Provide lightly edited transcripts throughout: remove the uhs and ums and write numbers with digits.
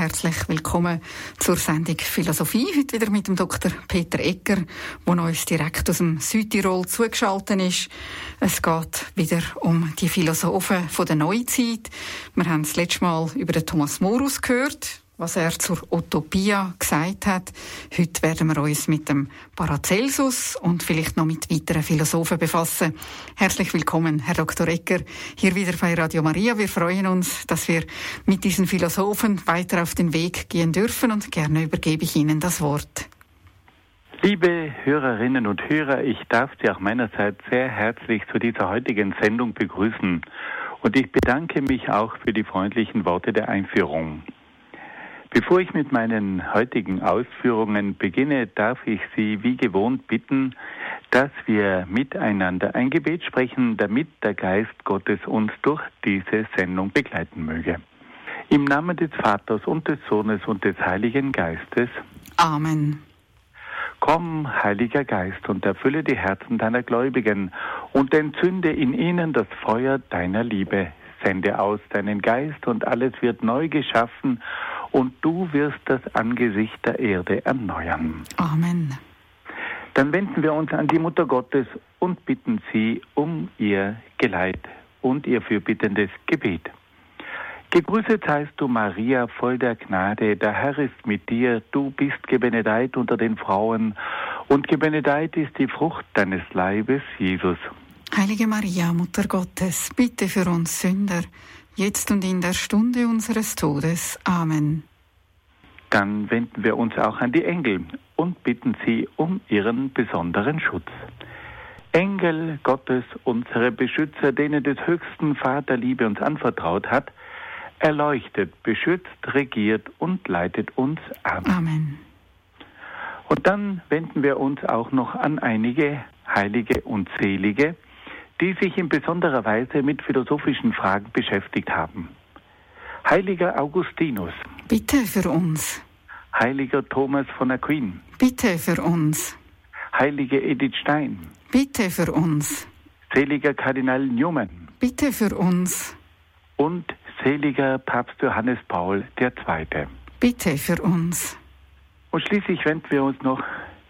herzlich willkommen zur Sendung Philosophie. Heute wieder mit dem Dr. Peter Egger, der uns direkt aus dem Südtirol zugeschaltet ist. Es geht wieder um die Philosophen von der Neuzeit. Wir haben das letzte Mal über den Thomas Morus gehört, was er zur Utopia gesagt hat. Heute werden wir uns mit dem Paracelsus und vielleicht noch mit weiteren Philosophen befassen. Herzlich willkommen, Herr Dr. Egger, hier wieder bei Radio Maria. Wir freuen uns, dass wir mit diesen Philosophen weiter auf den Weg gehen dürfen, und gerne übergebe ich Ihnen das Wort. Liebe Hörerinnen und Hörer, ich darf Sie auch meinerseits sehr herzlich zu dieser heutigen Sendung begrüßen. Und ich bedanke mich auch für die freundlichen Worte der Einführung. Bevor ich mit meinen heutigen Ausführungen beginne, darf ich Sie wie gewohnt bitten, dass wir miteinander ein Gebet sprechen, damit der Geist Gottes uns durch diese Sendung begleiten möge. Im Namen des Vaters und des Sohnes und des Heiligen Geistes. Amen. Komm, Heiliger Geist, und erfülle die Herzen deiner Gläubigen und entzünde in ihnen das Feuer deiner Liebe. Sende aus deinen Geist, und alles wird neu geschaffen, und du wirst das Angesicht der Erde erneuern. Amen. Dann wenden wir uns an die Mutter Gottes und bitten sie um ihr Geleit und ihr fürbittendes Gebet. Gegrüßet seist du, Maria, voll der Gnade, der Herr ist mit dir, du bist gebenedeit unter den Frauen, und gebenedeit ist die Frucht deines Leibes, Jesus. Heilige Maria, Mutter Gottes, bitte für uns Sünder, jetzt und in der Stunde unseres Todes. Amen. Dann wenden wir uns auch an die Engel und bitten sie um ihren besonderen Schutz. Engel Gottes, unsere Beschützer, denen des höchsten Vater Liebe uns anvertraut hat, erleuchtet, beschützt, regiert und leitet uns an. Amen. Und dann wenden wir uns auch noch an einige Heilige und Selige, die sich in besonderer Weise mit philosophischen Fragen beschäftigt haben. Heiliger Augustinus. Bitte für uns. Heiliger Thomas von Aquin. Bitte für uns. Heilige Edith Stein. Bitte für uns. Seliger Kardinal Newman. Bitte für uns. Und seliger Papst Johannes Paul II. Bitte für uns. Und schließlich wenden wir uns noch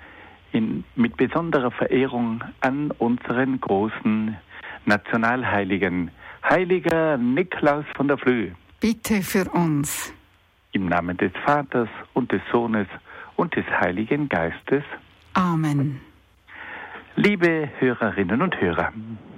mit besonderer Verehrung an unseren großen Nationalheiligen, Heiliger Niklaus von der Flöh. Bitte für uns. Im Namen des Vaters und des Sohnes und des Heiligen Geistes. Amen. Liebe Hörerinnen und Hörer,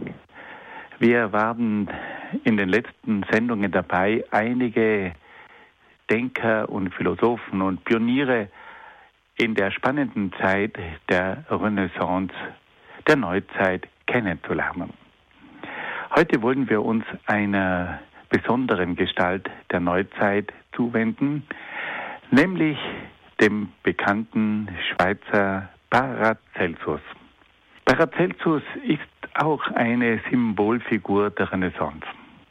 wir waren in den letzten Sendungen dabei, einige Denker und Philosophen und Pioniere in der spannenden Zeit der Renaissance, der Neuzeit kennenzulernen. Heute wollen wir uns einer besonderen Gestalt der Neuzeit zuwenden, nämlich dem bekannten Schweizer Paracelsus. Paracelsus ist auch eine Symbolfigur der Renaissance.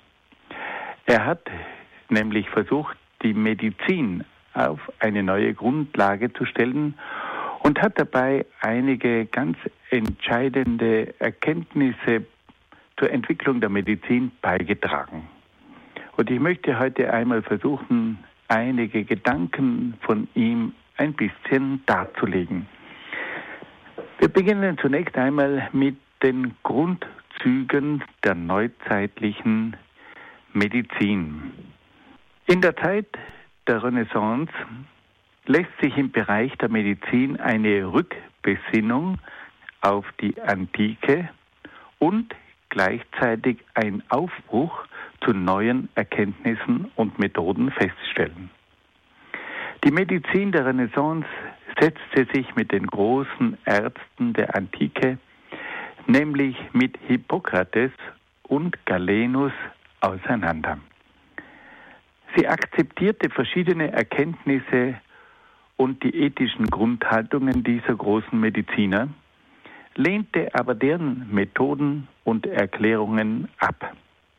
Er hat nämlich versucht, die Medizin auf eine neue Grundlage zu stellen und hat dabei einige ganz entscheidende Erkenntnisse zur Entwicklung der Medizin beigetragen. Und ich möchte heute einmal versuchen, einige Gedanken von ihm ein bisschen darzulegen. Wir beginnen zunächst einmal mit den Grundzügen der neuzeitlichen Medizin. In der Zeit der Renaissance lässt sich im Bereich der Medizin eine Rückbesinnung auf die Antike und gleichzeitig ein Aufbruch zu neuen Erkenntnissen und Methoden feststellen. Die Medizin der Renaissance setzte sich mit den großen Ärzten der Antike, nämlich mit Hippokrates und Galenus, auseinander. Sie akzeptierte verschiedene Erkenntnisse und die ethischen Grundhaltungen dieser großen Mediziner, lehnte aber deren Methoden und Erklärungen ab.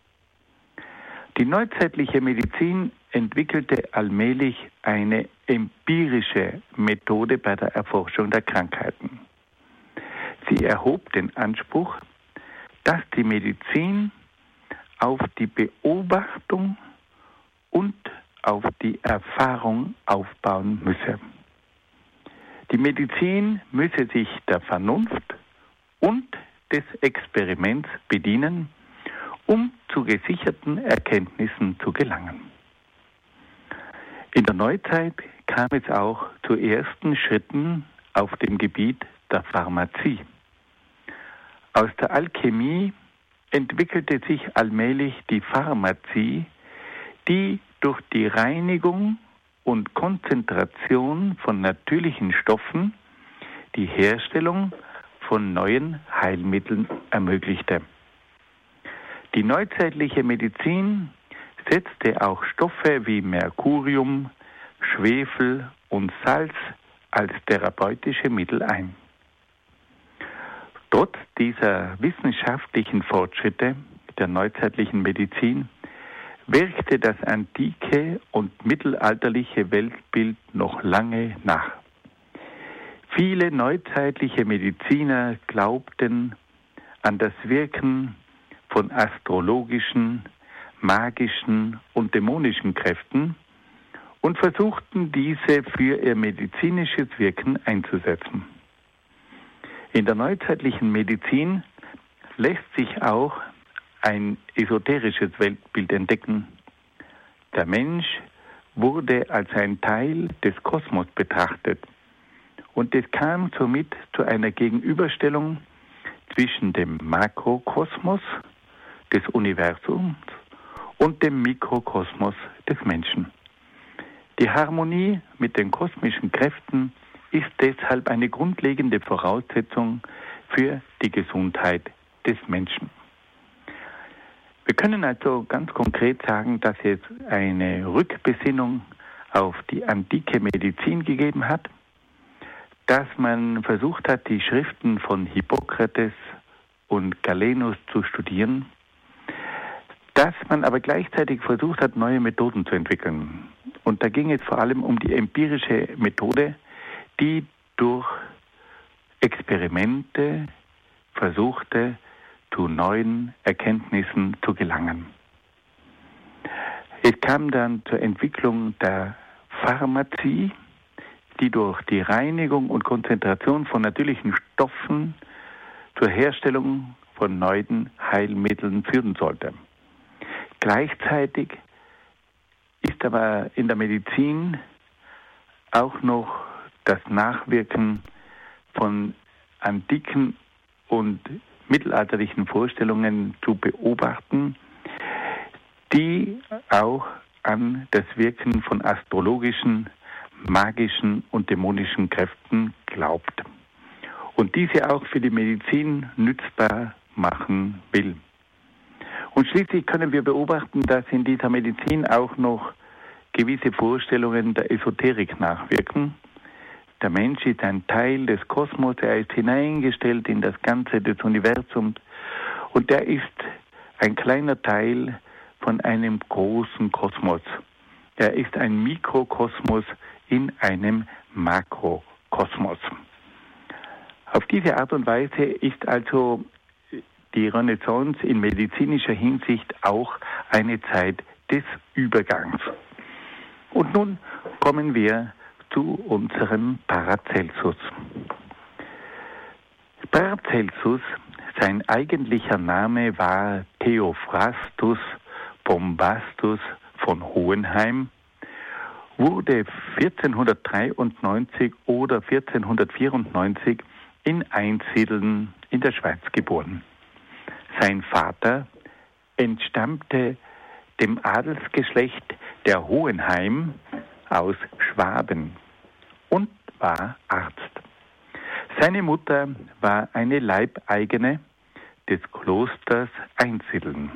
Die neuzeitliche Medizin entwickelte allmählich eine empirische Methode bei der Erforschung der Krankheiten. Sie erhob den Anspruch, dass die Medizin auf die Beobachtung und auf die Erfahrung aufbauen müsse. Die Medizin müsse sich der Vernunft und des Experiments bedienen, um zu gesicherten Erkenntnissen zu gelangen. In der Neuzeit kam es auch zu ersten Schritten auf dem Gebiet der Pharmazie. Aus der Alchemie entwickelte sich allmählich die Pharmazie, die durch die Reinigung und Konzentration von natürlichen Stoffen die Herstellung von neuen Heilmitteln ermöglichte. Die neuzeitliche Medizin setzte auch Stoffe wie Merkurium, Schwefel und Salz als therapeutische Mittel ein. Trotz dieser wissenschaftlichen Fortschritte der neuzeitlichen Medizin wirkte das antike und mittelalterliche Weltbild noch lange nach. Viele neuzeitliche Mediziner glaubten an das Wirken von astrologischen, magischen und dämonischen Kräften und versuchten diese für ihr medizinisches Wirken einzusetzen. In der neuzeitlichen Medizin lässt sich auch ein esoterisches Weltbild entdecken. Der Mensch wurde als ein Teil des Kosmos betrachtet und es kam somit zu einer Gegenüberstellung zwischen dem Makrokosmos des Universums und dem Mikrokosmos des Menschen. Die Harmonie mit den kosmischen Kräften ist deshalb eine grundlegende Voraussetzung für die Gesundheit des Menschen. Wir können also ganz konkret sagen, dass es eine Rückbesinnung auf die antike Medizin gegeben hat, dass man versucht hat, die Schriften von Hippokrates und Galenus zu studieren, dass man aber gleichzeitig versucht hat, neue Methoden zu entwickeln. Und da ging es vor allem um die empirische Methode, die durch Experimente versuchte, zu neuen Erkenntnissen zu gelangen. Es kam dann zur Entwicklung der Pharmazie, die durch die Reinigung und Konzentration von natürlichen Stoffen zur Herstellung von neuen Heilmitteln führen sollte. Gleichzeitig ist aber in der Medizin auch noch das Nachwirken von antiken und mittelalterlichen Vorstellungen zu beobachten, die auch an das Wirken von astrologischen, magischen und dämonischen Kräften glaubt und diese auch für die Medizin nützbar machen will. Und schließlich können wir beobachten, dass in dieser Medizin auch noch gewisse Vorstellungen der Esoterik nachwirken. Der Mensch ist ein Teil des Kosmos, er ist hineingestellt in das Ganze des Universums und er ist ein kleiner Teil von einem großen Kosmos. Er ist ein Mikrokosmos in einem Makrokosmos. Auf diese Art und Weise ist also die Renaissance in medizinischer Hinsicht auch eine Zeit des Übergangs. Und nun kommen wir zu unserem Paracelsus. Paracelsus, sein eigentlicher Name war Theophrastus Bombastus von Hohenheim, wurde 1493 oder 1494 in Einsiedeln in der Schweiz geboren. Sein Vater entstammte dem Adelsgeschlecht der Hohenheim aus Schwaben und war Arzt. Seine Mutter war eine Leibeigene des Klosters Einsiedeln.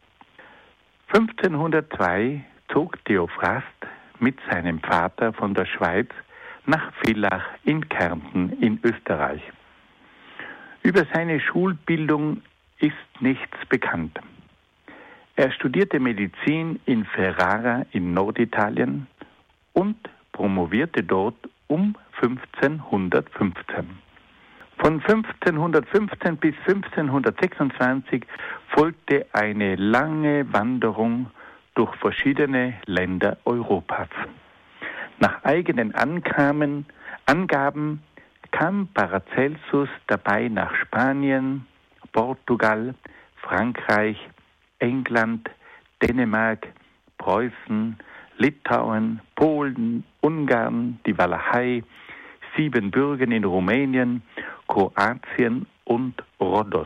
1502 zog Theophrast mit seinem Vater von der Schweiz nach Villach in Kärnten in Österreich. Über seine Schulbildung ist nichts bekannt. Er studierte Medizin in Ferrara in Norditalien und promovierte dort um 1515. Von 1515 bis 1526 folgte eine lange Wanderung durch verschiedene Länder Europas. Nach eigenen Angaben kam Paracelsus dabei nach Spanien, Portugal, Frankreich, England, Dänemark, Preußen, Litauen, Polen, Ungarn, die Walachei, Siebenbürgen in Rumänien, Kroatien und Rhodos.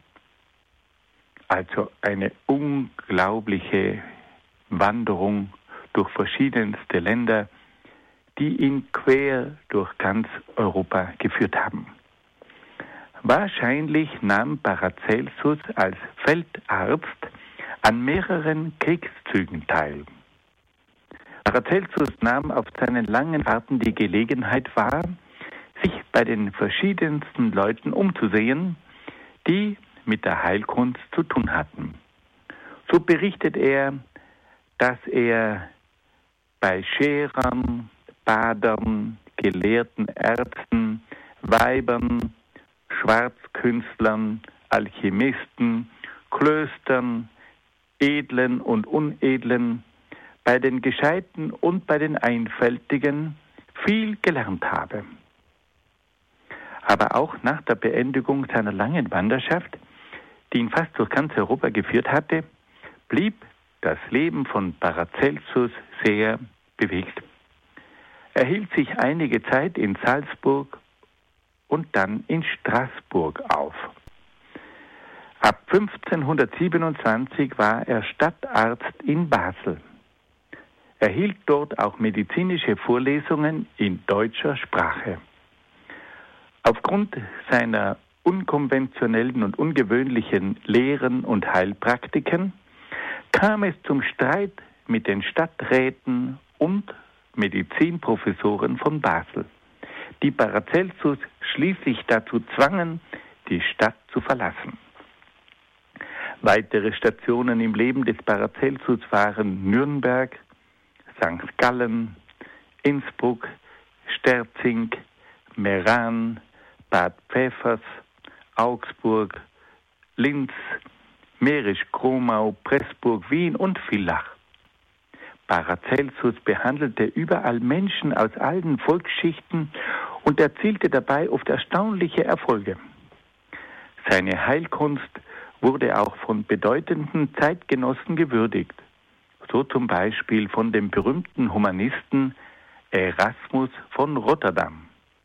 Also eine unglaubliche Wanderung durch verschiedenste Länder, die ihn quer durch ganz Europa geführt haben. Wahrscheinlich nahm Paracelsus als Feldarzt an mehreren Kriegszügen teil. Paracelsus nahm auf seinen langen Fahrten die Gelegenheit wahr, sich bei den verschiedensten Leuten umzusehen, die mit der Heilkunst zu tun hatten. So berichtet er, dass er bei Scherern, Badern, gelehrten Ärzten, Weibern, Schwarzkünstlern, Alchemisten, Klöstern, Edlen und Unedlen, bei den Gescheiten und bei den Einfältigen viel gelernt habe. Aber auch nach der Beendigung seiner langen Wanderschaft, die ihn fast durch ganz Europa geführt hatte, blieb das Leben von Paracelsus sehr bewegt. Er hielt sich einige Zeit in Salzburg und dann in Straßburg auf. Ab 1527 war er Stadtarzt in Basel. Er hielt dort auch medizinische Vorlesungen in deutscher Sprache. Aufgrund seiner unkonventionellen und ungewöhnlichen Lehren und Heilpraktiken kam es zum Streit mit den Stadträten und Medizinprofessoren von Basel, die Paracelsus schließlich dazu zwangen, die Stadt zu verlassen. Weitere Stationen im Leben des Paracelsus waren Nürnberg, St. Gallen, Innsbruck, Sterzing, Meran, Bad Pfäfers, Augsburg, Linz, Mährisch-Kromau, Pressburg, Wien und Villach. Paracelsus behandelte überall Menschen aus allen Volksschichten und erzielte dabei oft erstaunliche Erfolge. Seine Heilkunst wurde auch von bedeutenden Zeitgenossen gewürdigt, so zum Beispiel von dem berühmten Humanisten Erasmus von Rotterdam.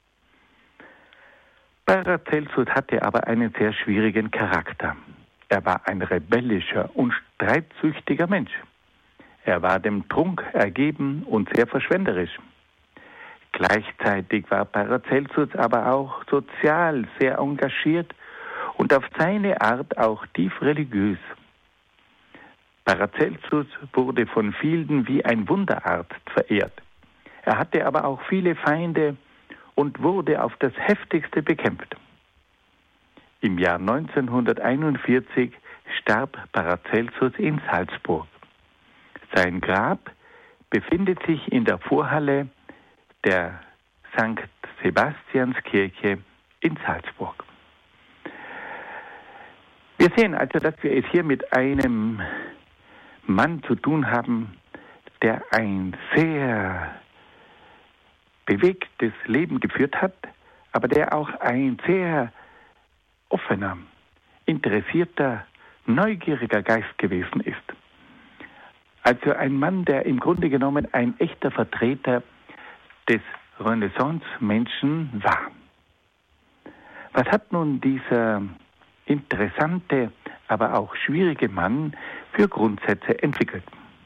Paracelsus hatte aber einen sehr schwierigen Charakter. Er war ein rebellischer und streitsüchtiger Mensch. Er war dem Trunk ergeben und sehr verschwenderisch. Gleichzeitig war Paracelsus aber auch sozial sehr engagiert und auf seine Art auch tief religiös. Paracelsus wurde von vielen wie ein Wunderarzt verehrt. Er hatte aber auch viele Feinde und wurde auf das Heftigste bekämpft. Im Jahr 1941 starb Paracelsus in Salzburg. Sein Grab befindet sich in der Vorhalle der St. Sebastianskirche in Salzburg. Wir sehen also, dass wir es hier mit einem Mann zu tun haben, der ein sehr bewegtes Leben geführt hat, aber der auch ein sehr offener, interessierter, neugieriger Geist gewesen ist. Also ein Mann, der im Grunde genommen ein echter Vertreter des Renaissance-Menschen war. Was hat nun dieser interessante, aber auch schwierige Mann für Grundsätze entwickelt?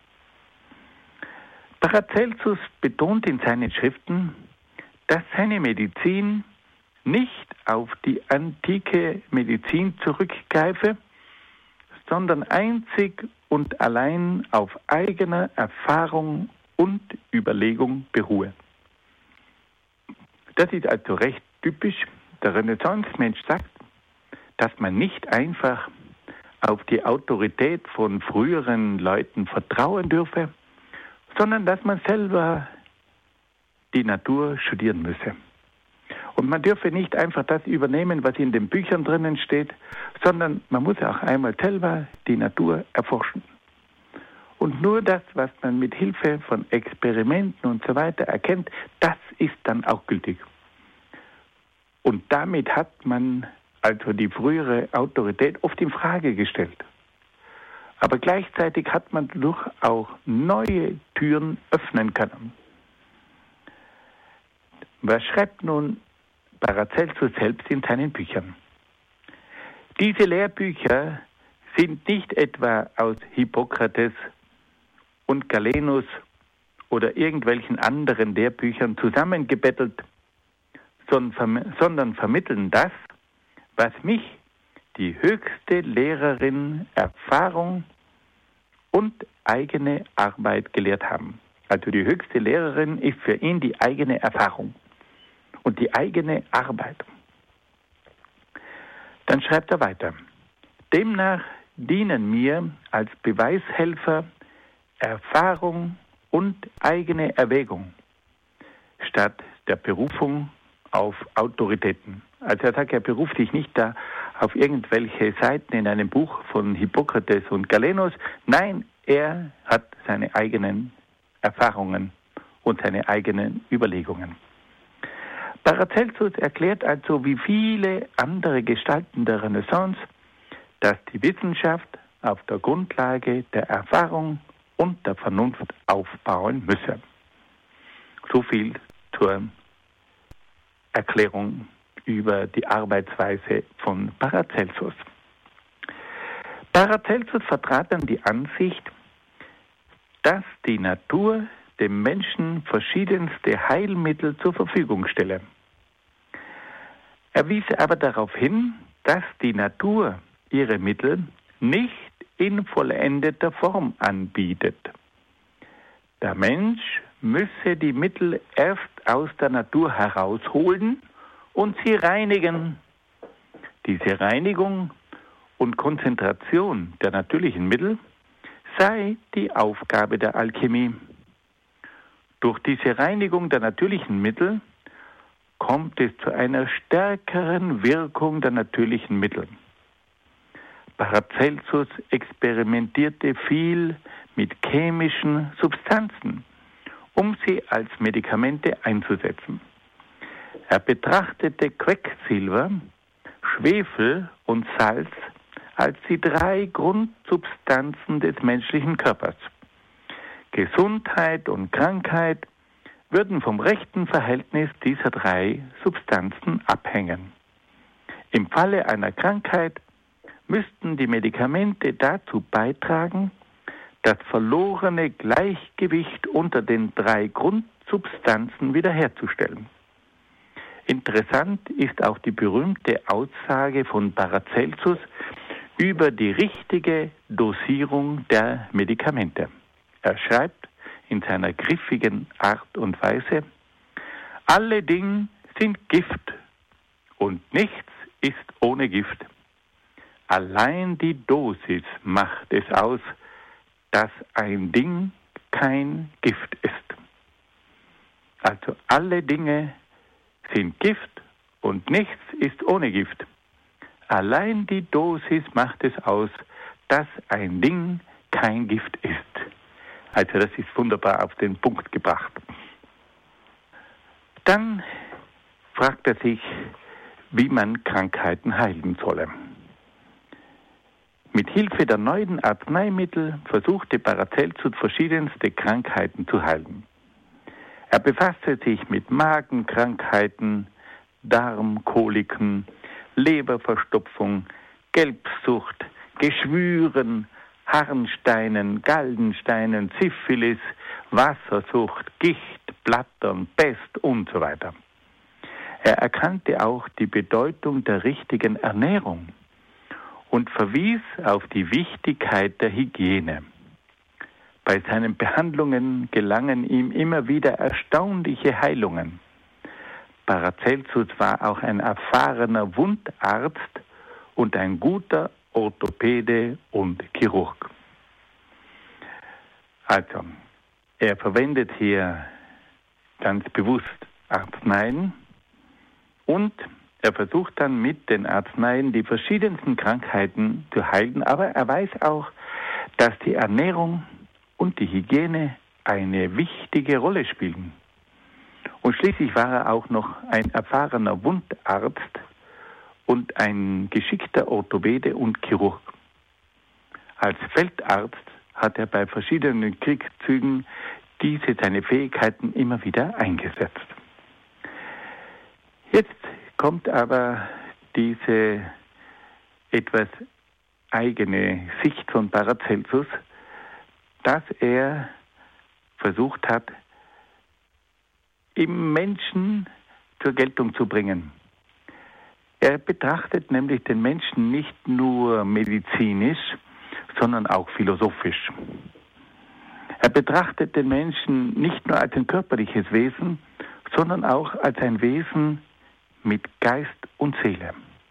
Paracelsus betont in seinen Schriften, dass seine Medizin nicht auf die antike Medizin zurückgreife, sondern einzig und allein auf eigener Erfahrung und Überlegung beruhe. Das ist also recht typisch. Der Renaissance-Mensch sagt, dass man nicht einfach auf die Autorität von früheren Leuten vertrauen dürfe, sondern dass man selber die Natur studieren müsse. Und man dürfe nicht einfach das übernehmen, was in den Büchern drinnen steht, sondern man muss auch einmal selber die Natur erforschen. Und nur das, was man mit Hilfe von Experimenten und so weiter erkennt, das ist dann auch gültig. Und damit hat man also die frühere Autorität oft in Frage gestellt. Aber gleichzeitig hat man dadurch auch neue Türen öffnen können. Was schreibt nun Paracelsus selbst in seinen Büchern? Diese Lehrbücher sind nicht etwa aus Hippokrates und Galenus oder irgendwelchen anderen Lehrbüchern zusammengebettelt, sondern vermitteln das, was mich, die höchste Lehrerin, Erfahrung und eigene Arbeit gelehrt haben. Also die höchste Lehrerin ist für ihn die eigene Erfahrung und die eigene Arbeit. Dann schreibt er weiter. Demnach dienen mir als Beweishelfer Erfahrung und eigene Erwägung statt der Berufung auf Autoritäten. Also er sagt, er beruft sich nicht da auf irgendwelche Seiten in einem Buch von Hippokrates und Galenus. Nein, er hat seine eigenen Erfahrungen und seine eigenen Überlegungen. Paracelsus erklärt also, wie viele andere Gestalten der Renaissance, dass die Wissenschaft auf der Grundlage der Erfahrung und der Vernunft aufbauen müsse. So viel zur Erklärung über die Arbeitsweise von Paracelsus. Paracelsus vertrat dann die Ansicht, dass die Natur dem Menschen verschiedenste Heilmittel zur Verfügung stelle. Er wies aber darauf hin, dass die Natur ihre Mittel nicht in vollendeter Form anbietet. Der Mensch müsse die Mittel erst aus der Natur herausholen und sie reinigen. Diese Reinigung und Konzentration der natürlichen Mittel sei die Aufgabe der Alchemie. Durch diese Reinigung der natürlichen Mittel kommt es zu einer stärkeren Wirkung der natürlichen Mittel. Paracelsus experimentierte viel mit chemischen Substanzen, um sie als Medikamente einzusetzen. Er betrachtete Quecksilber, Schwefel und Salz als die 3 Grundsubstanzen des menschlichen Körpers. Gesundheit und Krankheit würden vom rechten Verhältnis dieser 3 Substanzen abhängen. Im Falle einer Krankheit müssten die Medikamente dazu beitragen, das verlorene Gleichgewicht unter den 3 Grundsubstanzen wiederherzustellen. Interessant ist auch die berühmte Aussage von Paracelsus über die richtige Dosierung der Medikamente. Er schreibt in seiner griffigen Art und Weise: Alle Dinge sind Gift und nichts ist ohne Gift. Allein die Dosis macht es aus, dass ein Ding kein Gift ist. Also alle Dinge sind Gift und nichts ist ohne Gift. Allein die Dosis macht es aus, dass ein Ding kein Gift ist. Also das ist wunderbar auf den Punkt gebracht. Dann fragt er sich, wie man Krankheiten heilen solle. Mit Hilfe der neuen Arzneimittel versuchte Paracelsus verschiedenste Krankheiten zu heilen. Er befasste sich mit Magenkrankheiten, Darmkoliken, Leberverstopfung, Gelbsucht, Geschwüren, Harnsteinen, Gallensteinen, Syphilis, Wassersucht, Gicht, Blattern, Pest und so weiter. Er erkannte auch die Bedeutung der richtigen Ernährung und verwies auf die Wichtigkeit der Hygiene. Bei seinen Behandlungen gelangen ihm immer wieder erstaunliche Heilungen. Paracelsus war auch ein erfahrener Wundarzt und ein guter Orthopäde und Chirurg. Also, er verwendet hier ganz bewusst Arzneien und er versucht dann mit den Arzneien die verschiedensten Krankheiten zu heilen, aber er weiß auch, dass die Ernährung und die Hygiene eine wichtige Rolle spielen. Und schließlich war er auch noch ein erfahrener Wundarzt und ein geschickter Orthopäde und Chirurg. Als Feldarzt hat er bei verschiedenen Kriegszügen seine Fähigkeiten immer wieder eingesetzt. Jetzt kommt aber diese etwas eigene Sicht von Paracelsus, dass er versucht hat, im Menschen zur Geltung zu bringen. Er betrachtet nämlich den Menschen nicht nur medizinisch, sondern auch philosophisch. Er betrachtet den Menschen nicht nur als ein körperliches Wesen, sondern auch als ein Wesen mit Geist und Seele.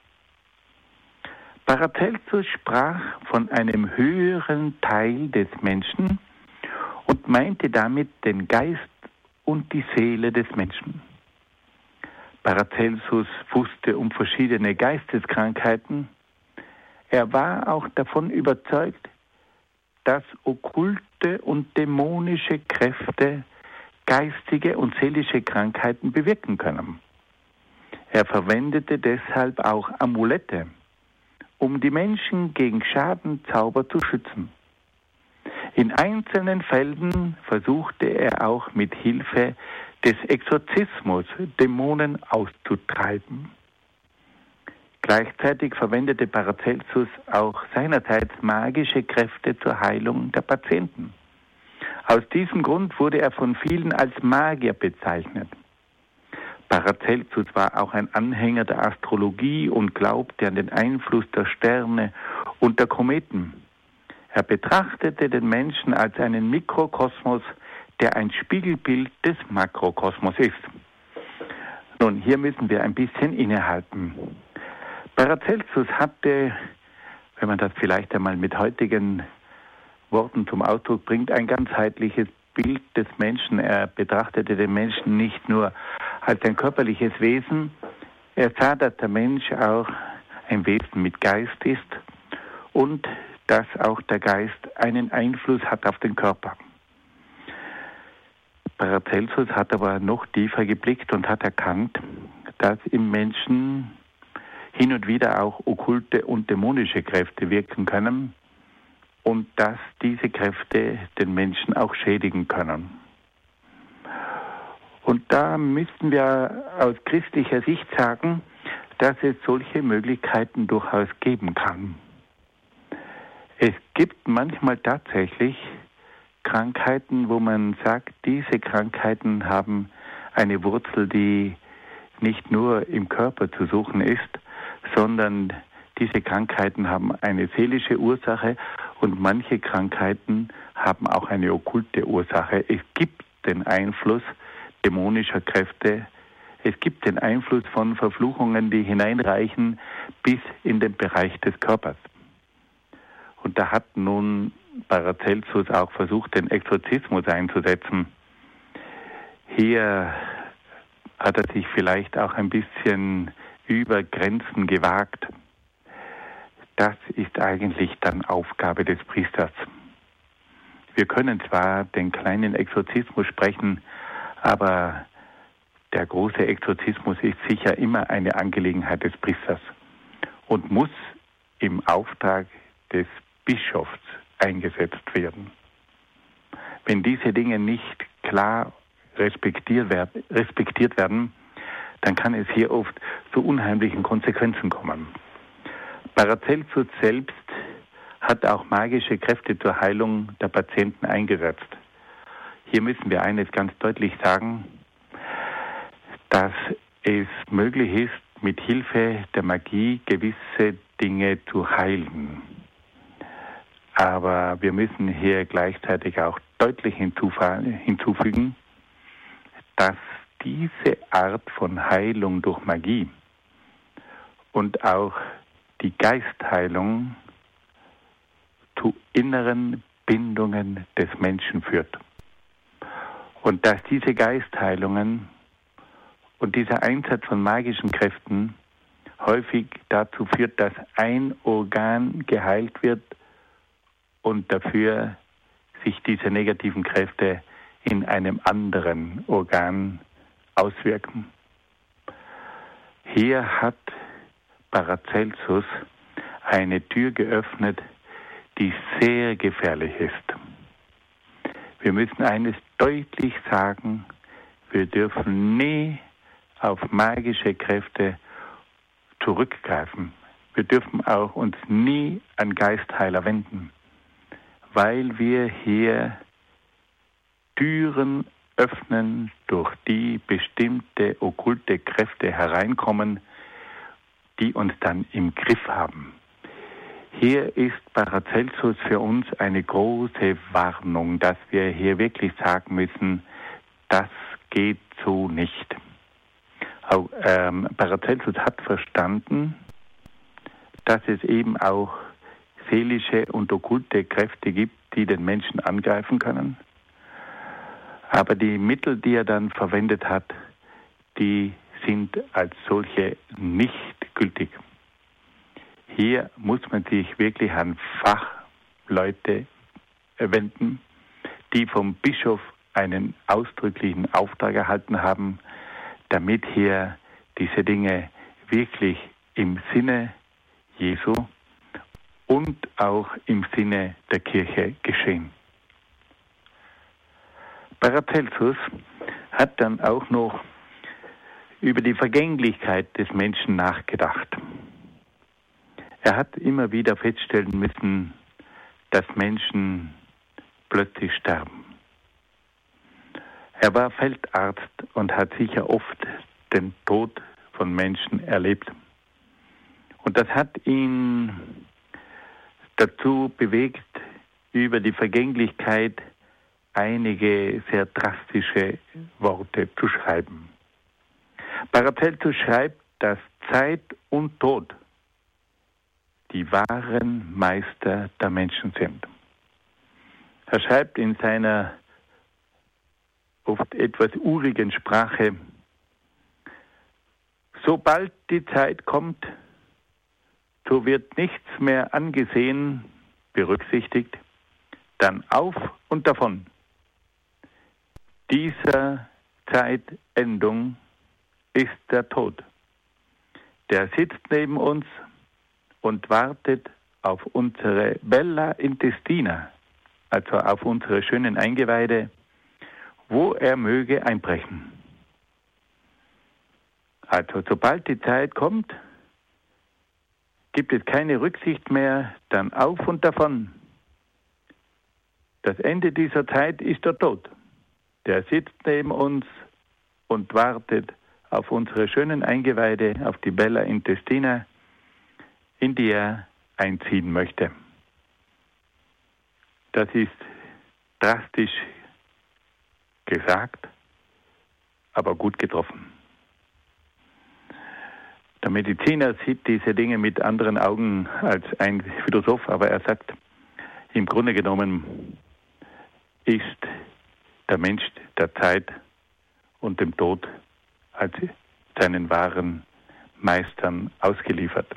Paracelsus sprach von einem höheren Teil des Menschen und meinte damit den Geist und die Seele des Menschen. Paracelsus wusste um verschiedene Geisteskrankheiten. Er war auch davon überzeugt, dass okkulte und dämonische Kräfte geistige und seelische Krankheiten bewirken können. Er verwendete deshalb auch Amulette, um die Menschen gegen Schadenzauber zu schützen. In einzelnen Fällen versuchte er auch mit Hilfe des Exorzismus Dämonen auszutreiben. Gleichzeitig verwendete Paracelsus auch seinerseits magische Kräfte zur Heilung der Patienten. Aus diesem Grund wurde er von vielen als Magier bezeichnet. Paracelsus war auch ein Anhänger der Astrologie und glaubte an den Einfluss der Sterne und der Kometen. Er betrachtete den Menschen als einen Mikrokosmos, der ein Spiegelbild des Makrokosmos ist. Nun, hier müssen wir ein bisschen innehalten. Paracelsus hatte, wenn man das vielleicht einmal mit heutigen Worten zum Ausdruck bringt, ein ganzheitliches Bild des Menschen. Er betrachtete den Menschen nicht nur als ein körperliches Wesen, er sah, dass der Mensch auch ein Wesen mit Geist ist und dass auch der Geist einen Einfluss hat auf den Körper. Paracelsus hat aber noch tiefer geblickt und hat erkannt, dass im Menschen hin und wieder auch okkulte und dämonische Kräfte wirken können und dass diese Kräfte den Menschen auch schädigen können. Und da müssten wir aus christlicher Sicht sagen, dass es solche Möglichkeiten durchaus geben kann. Es gibt manchmal tatsächlich Krankheiten, wo man sagt, diese Krankheiten haben eine Wurzel, die nicht nur im Körper zu suchen ist, sondern diese Krankheiten haben eine seelische Ursache und manche Krankheiten haben auch eine okkulte Ursache. Es gibt den Einfluss dämonischer Kräfte, es gibt den Einfluss von Verfluchungen, die hineinreichen bis in den Bereich des Körpers. Und da hat nun Paracelsus auch versucht, den Exorzismus einzusetzen. Hier hat er sich vielleicht auch ein bisschen über Grenzen gewagt. Das ist eigentlich dann Aufgabe des Priesters. Wir können zwar den kleinen Exorzismus sprechen, aber der große Exorzismus ist sicher immer eine Angelegenheit des Priesters und muss im Auftrag des Bischofs eingesetzt werden. Wenn diese Dinge nicht klar respektiert werden, dann kann es hier oft zu unheimlichen Konsequenzen kommen. Paracelsus selbst hat auch magische Kräfte zur Heilung der Patienten eingesetzt. Hier müssen wir eines ganz deutlich sagen, dass es möglich ist, mit Hilfe der Magie gewisse Dinge zu heilen. Aber wir müssen hier gleichzeitig auch deutlich hinzufügen, dass diese Art von Heilung durch Magie und auch die Geistheilung zu inneren Bindungen des Menschen führt. Und dass diese Geistheilungen und dieser Einsatz von magischen Kräften häufig dazu führt, dass ein Organ geheilt wird und dafür sich diese negativen Kräfte in einem anderen Organ auswirken. Hier hat Paracelsus eine Tür geöffnet, die sehr gefährlich ist. Wir müssen eines deutlich sagen: Wir dürfen nie auf magische Kräfte zurückgreifen. Wir dürfen auch uns nie an Geistheiler wenden, weil wir hier Türen öffnen, durch die bestimmte okkulte Kräfte hereinkommen, die uns dann im Griff haben. Hier ist Paracelsus für uns eine große Warnung, dass wir hier wirklich sagen müssen, das geht so nicht. Auch, Paracelsus hat verstanden, dass es eben auch seelische und okkulte Kräfte gibt, die den Menschen angreifen können. Aber die Mittel, die er dann verwendet hat, die sind als solche nicht gültig. Hier muss man sich wirklich an Fachleute wenden, die vom Bischof einen ausdrücklichen Auftrag erhalten haben, damit hier diese Dinge wirklich im Sinne Jesu und auch im Sinne der Kirche geschehen. Paracelsus hat dann auch noch über die Vergänglichkeit des Menschen nachgedacht. Er hat immer wieder feststellen müssen, dass Menschen plötzlich sterben. Er war Feldarzt und hat sicher oft den Tod von Menschen erlebt. Und das hat ihn dazu bewegt, über die Vergänglichkeit einige sehr drastische Worte zu schreiben. Paracelsus schreibt, dass Zeit und Tod die wahren Meister der Menschen sind. Er schreibt in seiner oft etwas urigen Sprache: Sobald die Zeit kommt, so wird nichts mehr angesehen, berücksichtigt, dann auf und davon. Dieser Zeitendung ist der Tod. Der sitzt neben uns und wartet auf unsere Bella Intestina, also auf unsere schönen Eingeweide, wo er möge einbrechen. Also sobald die Zeit kommt, gibt es keine Rücksicht mehr, dann auf und davon. Das Ende dieser Zeit ist der Tod. Der sitzt neben uns und wartet auf unsere schönen Eingeweide, auf die Bella Intestina, in die er einziehen möchte. Das ist drastisch gesagt, aber gut getroffen. Der Mediziner sieht diese Dinge mit anderen Augen als ein Philosoph, aber er sagt, im Grunde genommen ist der Mensch der Zeit und dem Tod als seinen wahren Meistern ausgeliefert.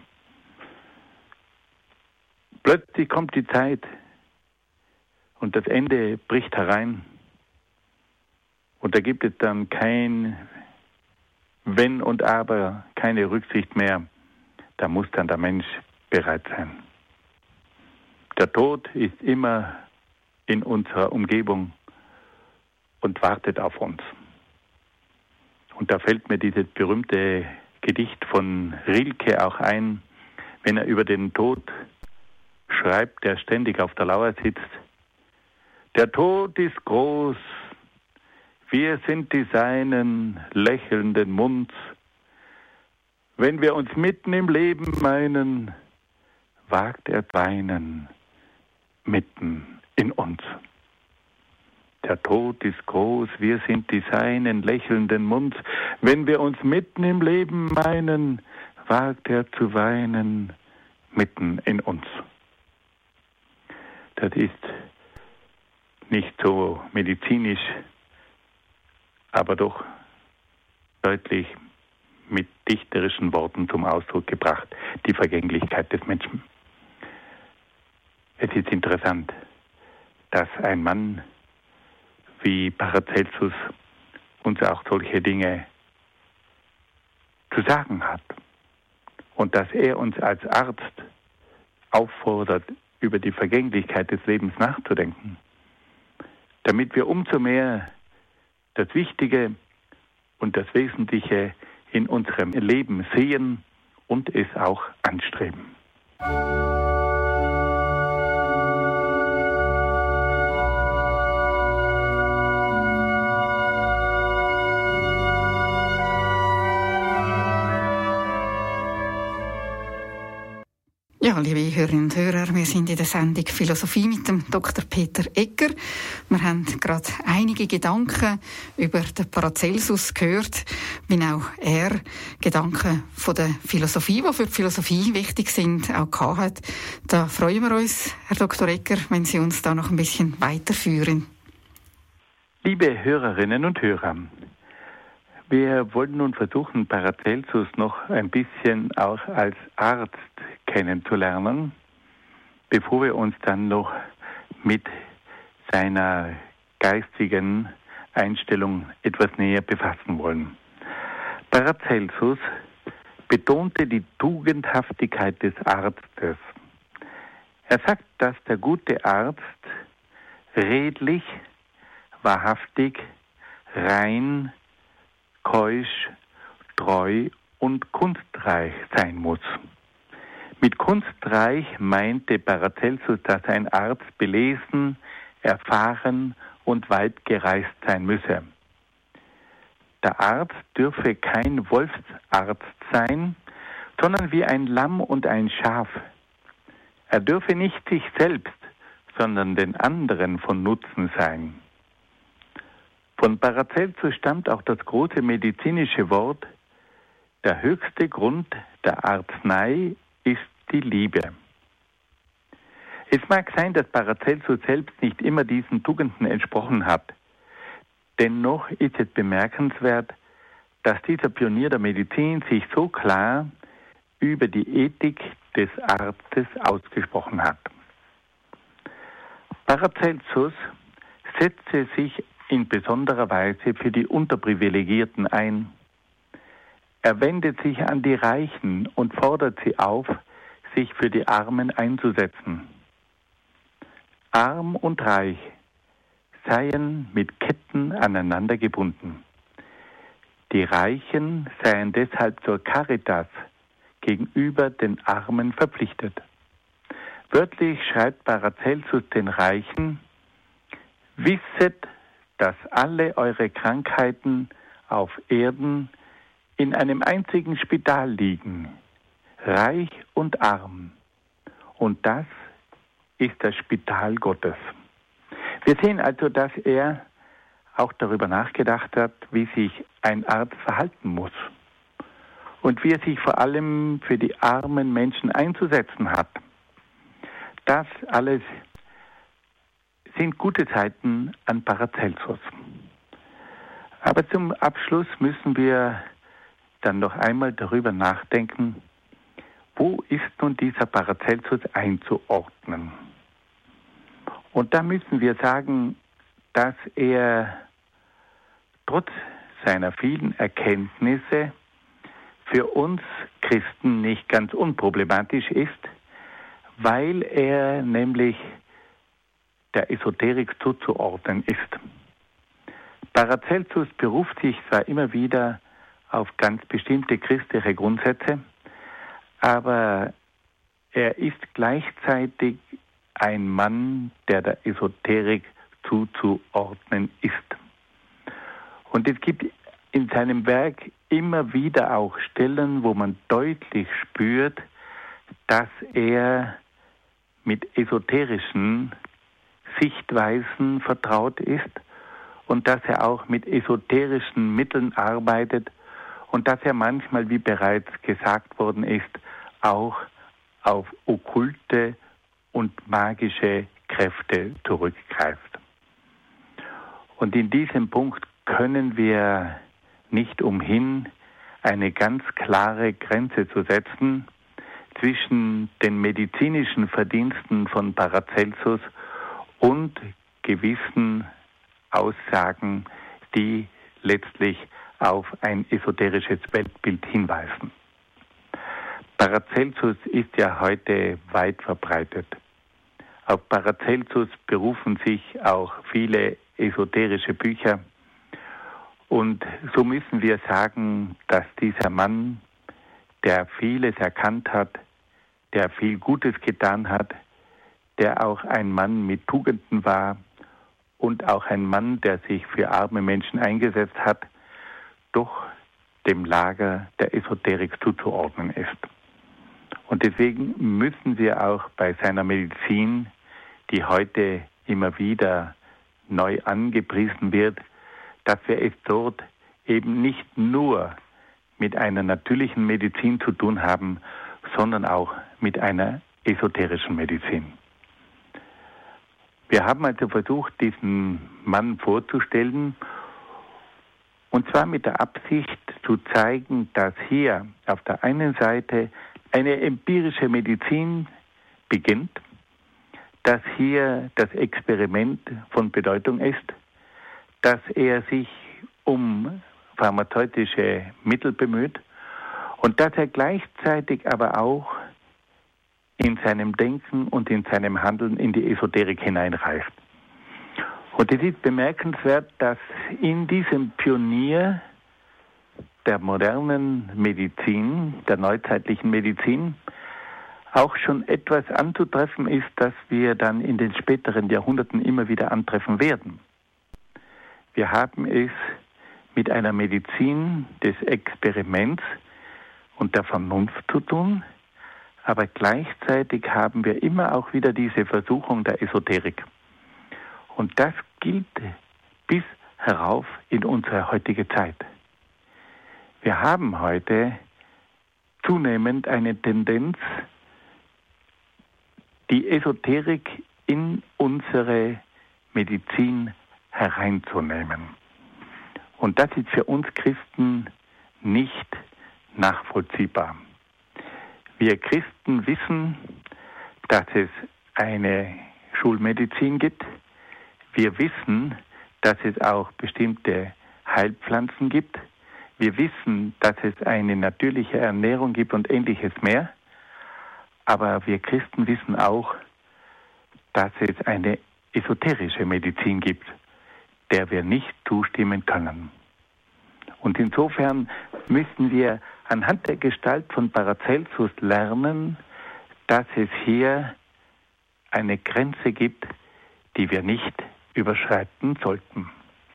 Plötzlich kommt die Zeit und das Ende bricht herein und da gibt es dann kein Wenn und Aber, keine Rücksicht mehr. Da muss dann der Mensch bereit sein. Der Tod ist immer in unserer Umgebung und wartet auf uns. Und da fällt mir dieses berühmte Gedicht von Rilke auch ein, wenn er über den Tod schreibt, der ständig auf der Lauer sitzt. Der Tod ist groß, wir sind die Seinen lächelnden Munds. Wenn wir uns mitten im Leben meinen, wagt er weinen mitten in uns. Der Tod ist groß, wir sind die Seinen lächelnden Munds. Wenn wir uns mitten im Leben meinen, wagt er zu weinen mitten in uns. Das ist nicht so medizinisch, aber doch deutlich mit dichterischen Worten zum Ausdruck gebracht, die Vergänglichkeit des Menschen. Es ist interessant, dass ein Mann wie Paracelsus uns auch solche Dinge zu sagen hat und dass er uns als Arzt auffordert, über die Vergänglichkeit des Lebens nachzudenken, damit wir umso mehr das Wichtige und das Wesentliche in unserem Leben sehen und es auch anstreben. Ja, liebe Hörerinnen und Hörer, wir sind in der Sendung Philosophie mit dem Dr. Peter Egger. Wir haben gerade einige Gedanken über den Paracelsus gehört, wie auch er Gedanken von der Philosophie, die für die Philosophie wichtig sind, auch gehabt hat. Da freuen wir uns, Herr Dr. Egger, wenn Sie uns da noch ein bisschen weiterführen. Liebe Hörerinnen und Hörer, wir wollen nun versuchen, Paracelsus noch ein bisschen auch als Arzt kennenzulernen, bevor wir uns dann noch mit seiner geistigen Einstellung etwas näher befassen wollen. Paracelsus betonte die Tugendhaftigkeit des Arztes. Er sagt, dass der gute Arzt redlich, wahrhaftig, rein, keusch, treu und kunstreich sein muss. Mit kunstreich meinte Paracelsus, dass ein Arzt belesen, erfahren und weit gereist sein müsse. Der Arzt dürfe kein Wolfsarzt sein, sondern wie ein Lamm und ein Schaf. Er dürfe nicht sich selbst, sondern den anderen von Nutzen sein. Von Paracelsus stammt auch das große medizinische Wort: der höchste Grund der Arznei ist die Liebe. Es mag sein, dass Paracelsus selbst nicht immer diesen Tugenden entsprochen hat. Dennoch ist es bemerkenswert, dass dieser Pionier der Medizin sich so klar über die Ethik des Arztes ausgesprochen hat. Paracelsus setzte sich in besonderer Weise für die Unterprivilegierten ein. Er wendet sich an die Reichen und fordert sie auf, sich für die Armen einzusetzen. Arm und Reich seien mit Ketten aneinander gebunden. Die Reichen seien deshalb zur Caritas gegenüber den Armen verpflichtet. Wörtlich schreibt Paracelsus den Reichen: Wisset, dass alle eure Krankheiten auf Erden in einem einzigen Spital liegen, reich und arm. Und das ist das Spital Gottes. Wir sehen also, dass er auch darüber nachgedacht hat, wie sich ein Arzt verhalten muss und wie er sich vor allem für die armen Menschen einzusetzen hat. Das alles sind gute Zeiten an Paracelsus. Aber zum Abschluss müssen wir dann noch einmal darüber nachdenken, wo ist nun dieser Paracelsus einzuordnen? Und da müssen wir sagen, dass er trotz seiner vielen Erkenntnisse für uns Christen nicht ganz unproblematisch ist, weil er nämlich der Esoterik zuzuordnen ist. Paracelsus beruft sich zwar immer wieder auf ganz bestimmte christliche Grundsätze, aber er ist gleichzeitig ein Mann, der Esoterik zuzuordnen ist. Und es gibt in seinem Werk immer wieder auch Stellen, wo man deutlich spürt, dass er mit esoterischen Sichtweisen vertraut ist und dass er auch mit esoterischen Mitteln arbeitet und dass er manchmal, wie bereits gesagt worden ist, auch auf okkulte und magische Kräfte zurückgreift. Und in diesem Punkt können wir nicht umhin, eine ganz klare Grenze zu setzen zwischen den medizinischen Verdiensten von Paracelsus und gewissen Aussagen, die letztlich auf ein esoterisches Weltbild hinweisen. Paracelsus ist ja heute weit verbreitet. Auf Paracelsus berufen sich auch viele esoterische Bücher. Und so müssen wir sagen, dass dieser Mann, der vieles erkannt hat, der viel Gutes getan hat, der auch ein Mann mit Tugenden war und auch ein Mann, der sich für arme Menschen eingesetzt hat, doch dem Lager der Esoterik zuzuordnen ist. Und deswegen müssen wir auch bei seiner Medizin, die heute immer wieder neu angepriesen wird, dass wir es dort eben nicht nur mit einer natürlichen Medizin zu tun haben, sondern auch mit einer esoterischen Medizin. Wir haben also versucht, diesen Mann vorzustellen, und zwar mit der Absicht zu zeigen, dass hier auf der einen Seite eine empirische Medizin beginnt, dass hier das Experiment von Bedeutung ist, dass er sich um pharmazeutische Mittel bemüht und dass er gleichzeitig aber auch in seinem Denken und in seinem Handeln in die Esoterik hineinreicht. Und es ist bemerkenswert, dass in diesem Pionier der modernen Medizin, der neuzeitlichen Medizin, auch schon etwas anzutreffen ist, das wir dann in den späteren Jahrhunderten immer wieder antreffen werden. Wir haben es mit einer Medizin des Experiments und der Vernunft zu tun, aber gleichzeitig haben wir immer auch wieder diese Versuchung der Esoterik. Und das gilt bis herauf in unsere heutige Zeit. Wir haben heute zunehmend eine Tendenz, die Esoterik in unsere Medizin hereinzunehmen. Und das ist für uns Christen nicht nachvollziehbar. Wir Christen wissen, dass es eine Schulmedizin gibt. Wir wissen, dass es auch bestimmte Heilpflanzen gibt. Wir wissen, dass es eine natürliche Ernährung gibt und ähnliches mehr. Aber wir Christen wissen auch, dass es eine esoterische Medizin gibt, der wir nicht zustimmen können. Und insofern müssen wir anhand der Gestalt von Paracelsus lernen, dass es hier eine Grenze gibt, die wir nicht überschreiten sollten.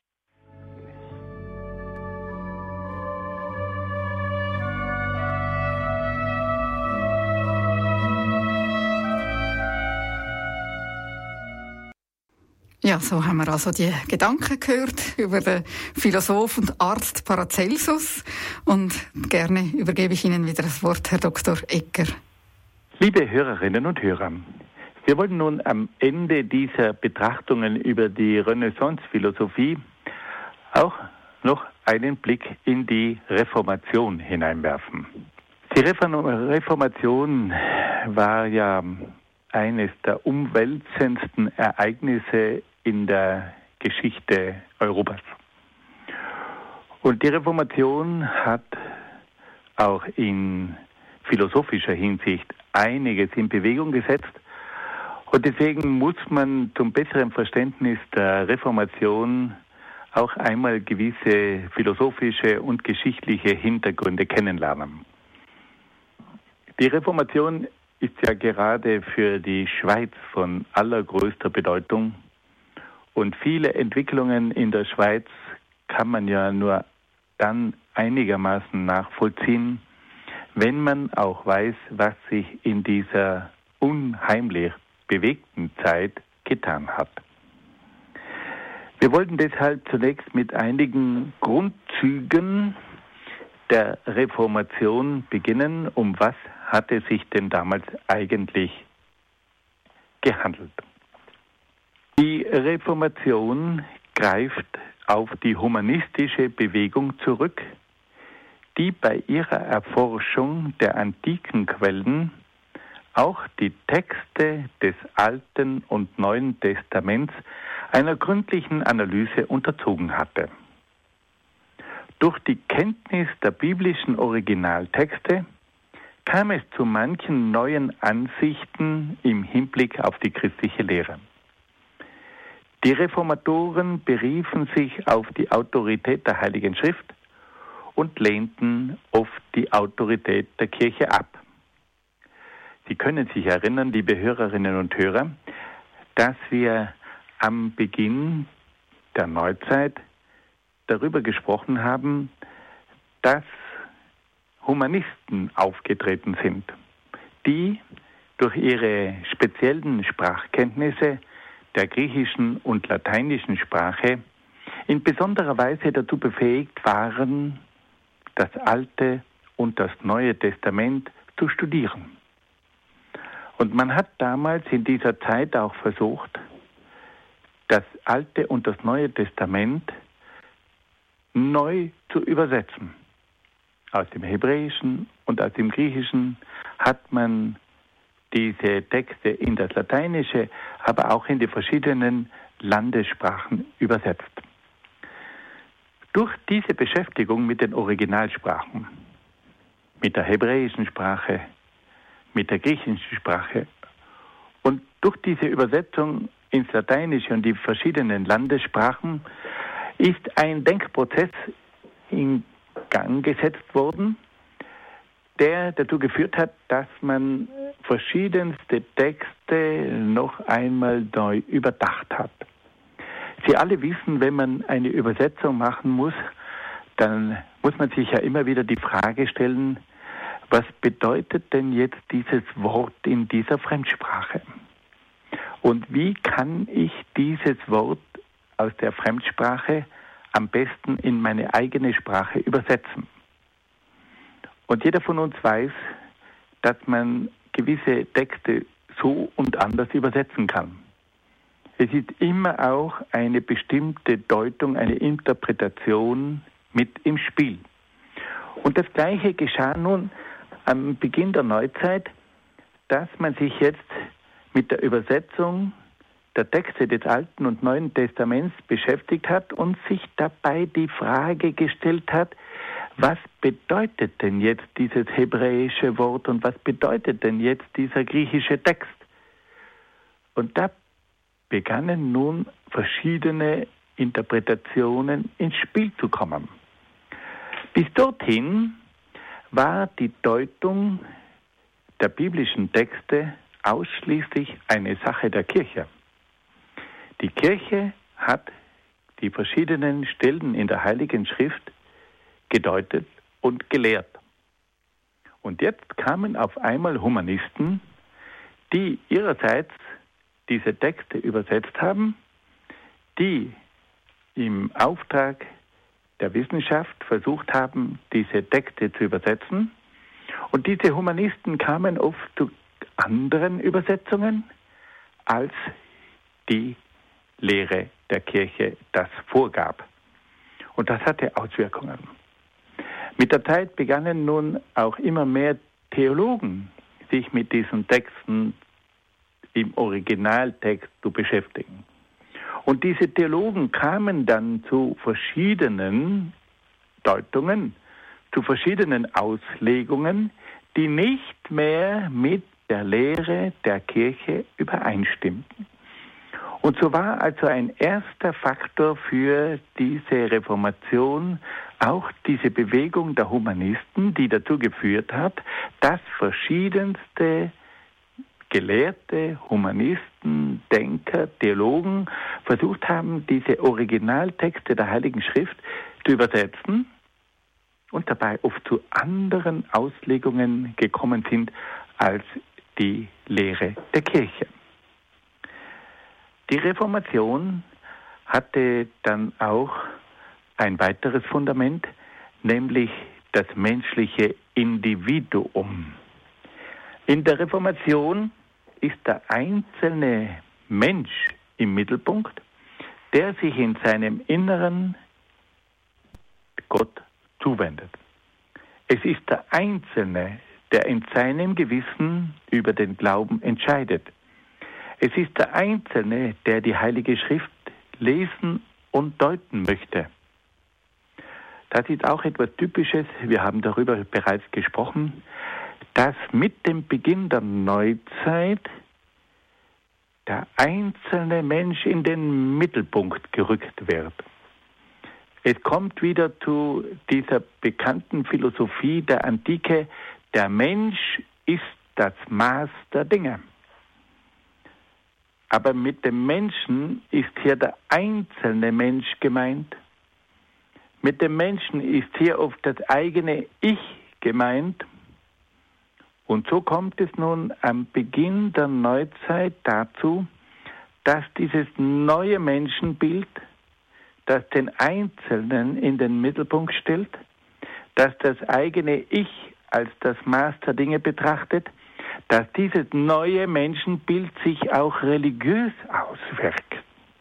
Ja, so haben wir also die Gedanken gehört über den Philosoph und Arzt Paracelsus. Und gerne übergebe ich Ihnen wieder das Wort, Herr Dr. Egger. Liebe Hörerinnen und Hörer, wir wollen nun am Ende dieser Betrachtungen über die Renaissance-Philosophie auch noch einen Blick in die Reformation hineinwerfen. Die Reformation war ja eines der umwälzendsten Ereignisse in der Geschichte Europas. Und die Reformation hat auch in philosophischer Hinsicht einiges in Bewegung gesetzt. Und deswegen muss man zum besseren Verständnis der Reformation auch einmal gewisse philosophische und geschichtliche Hintergründe kennenlernen. Die Reformation ist ja gerade für die Schweiz von allergrößter Bedeutung. Und viele Entwicklungen in der Schweiz kann man ja nur dann einigermaßen nachvollziehen, wenn man auch weiß, was sich in dieser unheimlich bewegten Zeit getan hat. Wir wollten deshalb zunächst mit einigen Grundzügen der Reformation beginnen. Um was hat es sich denn damals eigentlich gehandelt? Die Reformation greift auf die humanistische Bewegung zurück, die bei ihrer Erforschung der antiken Quellen auch die Texte des Alten und Neuen Testaments einer gründlichen Analyse unterzogen hatte. Durch die Kenntnis der biblischen Originaltexte kam es zu manchen neuen Ansichten im Hinblick auf die christliche Lehre. Die Reformatoren beriefen sich auf die Autorität der Heiligen Schrift und lehnten oft die Autorität der Kirche ab. Sie können sich erinnern, liebe Hörerinnen und Hörer, dass wir am Beginn der Neuzeit darüber gesprochen haben, dass Humanisten aufgetreten sind, die durch ihre speziellen Sprachkenntnisse der griechischen und lateinischen Sprache in besonderer Weise dazu befähigt waren, das Alte und das Neue Testament zu studieren. Und man hat damals in dieser Zeit auch versucht, das Alte und das Neue Testament neu zu übersetzen. Aus dem Hebräischen und aus dem Griechischen hat man diese Texte in das Lateinische, aber auch in die verschiedenen Landessprachen übersetzt. Durch diese Beschäftigung mit den Originalsprachen, mit der hebräischen Sprache, mit der griechischen Sprache und durch diese Übersetzung ins Lateinische und die verschiedenen Landessprachen ist ein Denkprozess in Gang gesetzt worden, der dazu geführt hat, dass man verschiedenste Texte noch einmal neu überdacht hat. Sie alle wissen, wenn man eine Übersetzung machen muss, dann muss man sich ja immer wieder die Frage stellen, was bedeutet denn jetzt dieses Wort in dieser Fremdsprache? Und wie kann ich dieses Wort aus der Fremdsprache am besten in meine eigene Sprache übersetzen? Und jeder von uns weiß, dass man gewisse Texte so und anders übersetzen kann. Es ist immer auch eine bestimmte Deutung, eine Interpretation mit im Spiel. Und das Gleiche geschah nun am Beginn der Neuzeit, dass man sich jetzt mit der Übersetzung der Texte des Alten und Neuen Testaments beschäftigt hat und sich dabei die Frage gestellt hat, was bedeutet denn jetzt dieses hebräische Wort und was bedeutet denn jetzt dieser griechische Text? Und da begannen nun verschiedene Interpretationen ins Spiel zu kommen. Bis dorthin war die Deutung der biblischen Texte ausschließlich eine Sache der Kirche. Die Kirche hat die verschiedenen Stellen in der Heiligen Schrift gedeutet und gelehrt. Und jetzt kamen auf einmal Humanisten, die ihrerseits diese Texte übersetzt haben, die im Auftrag der Wissenschaft versucht haben, diese Texte zu übersetzen. Und diese Humanisten kamen oft zu anderen Übersetzungen, als die Lehre der Kirche das vorgab. Und das hatte Auswirkungen. Mit der Zeit begannen nun auch immer mehr Theologen, sich mit diesen Texten im Originaltext zu beschäftigen. Und diese Theologen kamen dann zu verschiedenen Deutungen, zu verschiedenen Auslegungen, die nicht mehr mit der Lehre der Kirche übereinstimmten. Und so war also ein erster Faktor für diese Reformation auch diese Bewegung der Humanisten, die dazu geführt hat, dass verschiedenste Gelehrte, Humanisten, Denker, Theologen versucht haben, diese Originaltexte der Heiligen Schrift zu übersetzen und dabei oft zu anderen Auslegungen gekommen sind als die Lehre der Kirche. Die Reformation hatte dann auch ein weiteres Fundament, nämlich das menschliche Individuum. In der Reformation ist der einzelne Mensch im Mittelpunkt, der sich in seinem Inneren Gott zuwendet. Es ist der Einzelne, der in seinem Gewissen über den Glauben entscheidet. Es ist der Einzelne, der die Heilige Schrift lesen und deuten möchte. Das ist auch etwas Typisches, wir haben darüber bereits gesprochen, dass mit dem Beginn der Neuzeit der einzelne Mensch in den Mittelpunkt gerückt wird. Es kommt wieder zu dieser bekannten Philosophie der Antike, der Mensch ist das Maß der Dinge. Aber mit dem Menschen ist hier der einzelne Mensch gemeint. Mit dem Menschen ist hier oft das eigene Ich gemeint. Und so kommt es nun am Beginn der Neuzeit dazu, dass dieses neue Menschenbild, das den Einzelnen in den Mittelpunkt stellt, das das eigene Ich als das Maß der Dinge betrachtet, dass dieses neue Menschenbild sich auch religiös auswirkt.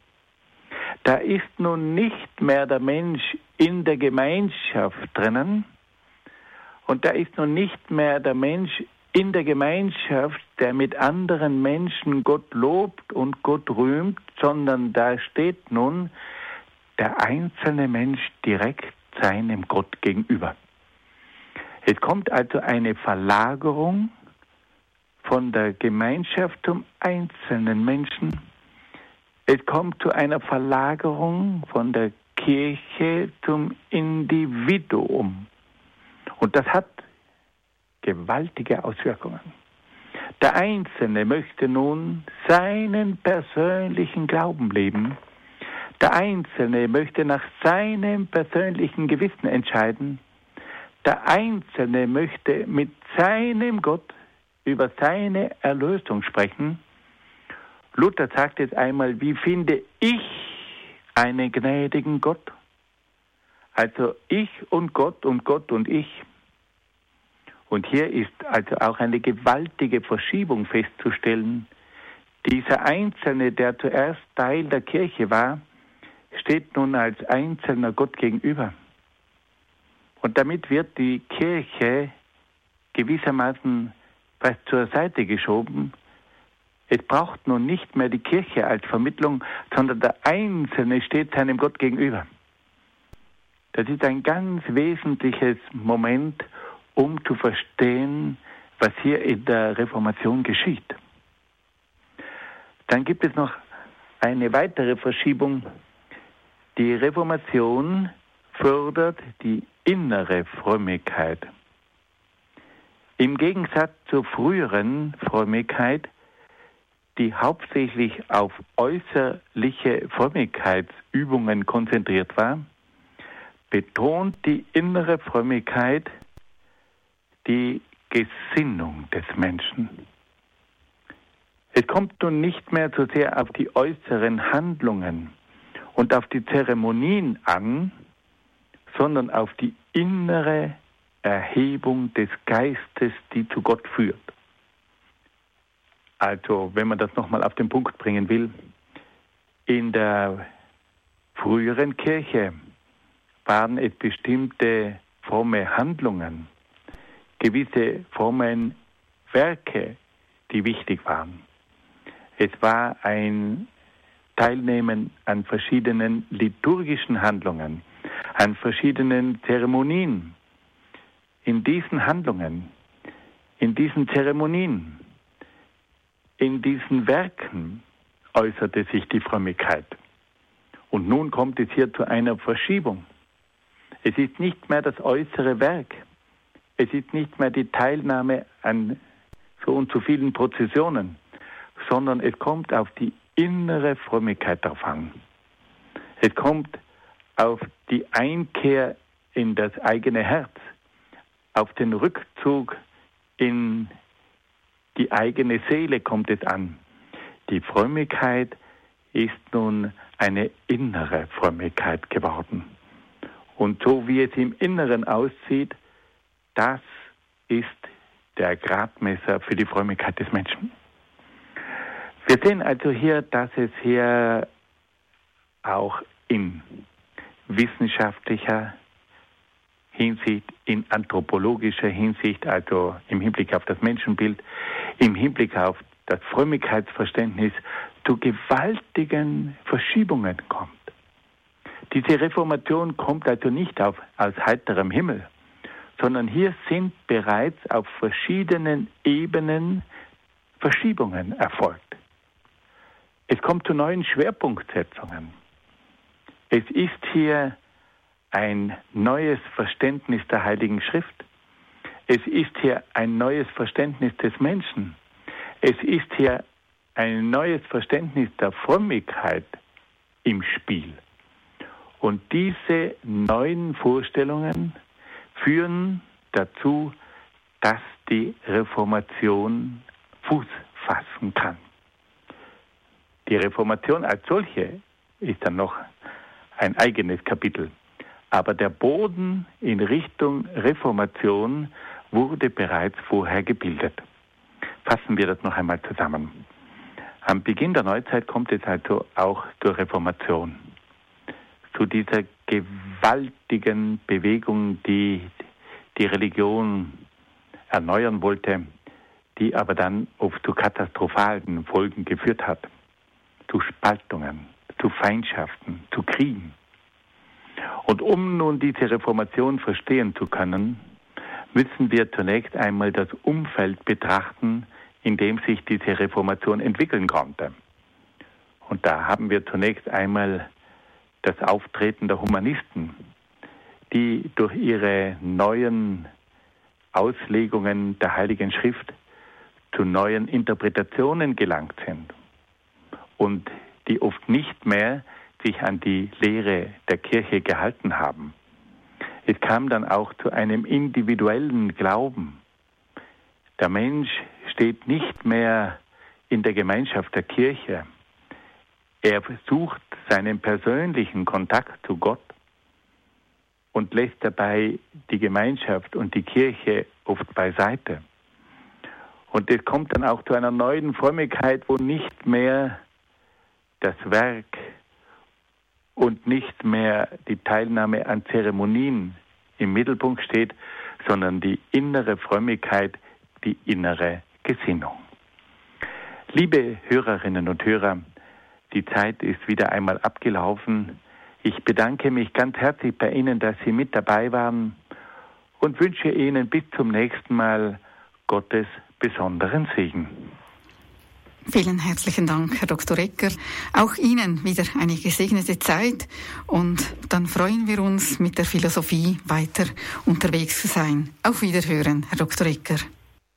Da ist nun nicht mehr der Mensch in der Gemeinschaft drinnen und da ist nun nicht mehr der Mensch in der Gemeinschaft, der mit anderen Menschen Gott lobt und Gott rühmt, sondern da steht nun der einzelne Mensch direkt seinem Gott gegenüber. Es kommt also eine Verlagerung von der Gemeinschaft zum einzelnen Menschen. Es kommt zu einer Verlagerung von der Kirche zum Individuum. Und das hat gewaltige Auswirkungen. Der Einzelne möchte nun seinen persönlichen Glauben leben. Der Einzelne möchte nach seinem persönlichen Gewissen entscheiden. Der Einzelne möchte mit seinem Gott über seine Erlösung sprechen. Luther sagt jetzt einmal, wie finde ich einen gnädigen Gott? Also ich und Gott und ich. Und hier ist also auch eine gewaltige Verschiebung festzustellen. Dieser Einzelne, der zuerst Teil der Kirche war, steht nun als einzelner Gott gegenüber. Und damit wird die Kirche gewissermaßen fast zur Seite geschoben. Es braucht nun nicht mehr die Kirche als Vermittlung, sondern der Einzelne steht seinem Gott gegenüber. Das ist ein ganz wesentliches Moment, um zu verstehen, was hier in der Reformation geschieht. Dann gibt es noch eine weitere Verschiebung. Die Reformation fördert die innere Frömmigkeit. Im Gegensatz zur früheren Frömmigkeit, die hauptsächlich auf äußerliche Frömmigkeitsübungen konzentriert war, betont die innere Frömmigkeit die Gesinnung des Menschen. Es kommt nun nicht mehr so sehr auf die äußeren Handlungen und auf die Zeremonien an, sondern auf die innere Erhebung des Geistes, die zu Gott führt. Also, wenn man das nochmal auf den Punkt bringen will, in der früheren Kirche waren es bestimmte fromme Handlungen, gewisse frommen Werke, die wichtig waren. Es war ein Teilnehmen an verschiedenen liturgischen Handlungen, an verschiedenen Zeremonien. In diesen Handlungen, in diesen Zeremonien, in diesen Werken äußerte sich die Frömmigkeit. Und nun kommt es hier zu einer Verschiebung. Es ist nicht mehr das äußere Werk. Es ist nicht mehr die Teilnahme an so und so vielen Prozessionen, sondern es kommt auf die innere Frömmigkeit darauf an. Es kommt auf die Einkehr in das eigene Herz, auf den Rückzug in die eigene Seele kommt es an. Die Frömmigkeit ist nun eine innere Frömmigkeit geworden. Und so wie es im Inneren aussieht, das ist der Gradmesser für die Frömmigkeit des Menschen. Wir sehen also hier, dass es hier auch in wissenschaftlicher Hinsicht, in anthropologischer Hinsicht, also im Hinblick auf das Menschenbild, im Hinblick auf das Frömmigkeitsverständnis zu gewaltigen Verschiebungen kommt. Diese Reformation kommt also nicht aus heiterem Himmel, sondern hier sind bereits auf verschiedenen Ebenen Verschiebungen erfolgt. Es kommt zu neuen Schwerpunktsetzungen. Es ist hier ein neues Verständnis der Heiligen Schrift. Es ist hier ein neues Verständnis des Menschen. Es ist hier ein neues Verständnis der Frömmigkeit im Spiel. Und diese neuen Vorstellungen führen dazu, dass die Reformation Fuß fassen kann. Die Reformation als solche ist dann noch ein eigenes Kapitel. Aber der Boden in Richtung Reformation wurde bereits vorher gebildet. Fassen wir das noch einmal zusammen. Am Beginn der Neuzeit kommt es also auch zur Reformation. Zu dieser gewaltigen Bewegung, die die Religion erneuern wollte, die aber dann oft zu katastrophalen Folgen geführt hat. Zu Spaltungen, zu Feindschaften, zu Kriegen. Und um nun diese Reformation verstehen zu können, müssen wir zunächst einmal das Umfeld betrachten, in dem sich diese Reformation entwickeln konnte. Und da haben wir zunächst einmal das Auftreten der Humanisten, die durch ihre neuen Auslegungen der Heiligen Schrift zu neuen Interpretationen gelangt sind und die oft nicht mehr sich an die Lehre der Kirche gehalten haben. Es kam dann auch zu einem individuellen Glauben. Der Mensch steht nicht mehr in der Gemeinschaft der Kirche. Er sucht seinen persönlichen Kontakt zu Gott und lässt dabei die Gemeinschaft und die Kirche oft beiseite. Und es kommt dann auch zu einer neuen Frömmigkeit, wo nicht mehr das Werk und nicht mehr die Teilnahme an Zeremonien im Mittelpunkt steht, sondern die innere Frömmigkeit, die innere Gesinnung. Liebe Hörerinnen und Hörer, die Zeit ist wieder einmal abgelaufen. Ich bedanke mich ganz herzlich bei Ihnen, dass Sie mit dabei waren und wünsche Ihnen bis zum nächsten Mal Gottes besonderen Segen. Vielen herzlichen Dank, Herr Dr. Ecker. Auch Ihnen wieder eine gesegnete Zeit und dann freuen wir uns, mit der Philosophie weiter unterwegs zu sein. Auf Wiederhören, Herr Dr. Ecker.